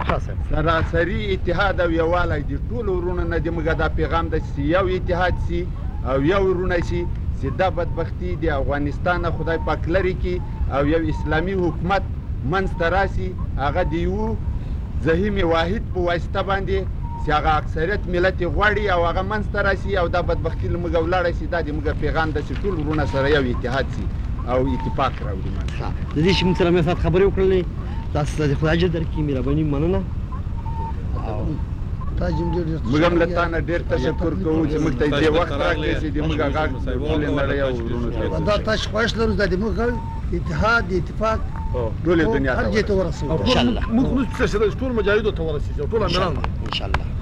سراسري اتحاد او یووالی د ټولو ورونو نه د موږ دا پیغام ده چې یو اتحاد سي او یو ورونه سي چې دا بدبختي د افغانستان نه خدای پاک لرې کړي او یو اسلامي حکومت منځته راسي هغه د یو زعیم واحد په واسطه باندې چې هغه اکثریت ملت یې غواړي او هغه منځته راسي او دا بدبختي له موږ ولاړه سي دا د موږ پیغام ده چې ټول ورونه سره یو اتحاد سي او اتفاق راوړي. د دې چې موږ سره مې سات خبرې وکړلې تاسو ته د خدای اجر درکړي مهرباني مننه. موږ هم له تا نه ډېر تشکر کوو چې موږ ته یې دې وخت راکړی چې د موږ غږ ټولې نړۍ او ورونو ته دا تاسو خواهش لرو دا د موږ اتحاد اتفاق ټولې دنیا هر ځای ته ورسوو. ان شاء الله موږ ټول مجاهدو ته ورسېږو ټول امیران ان شاء الله.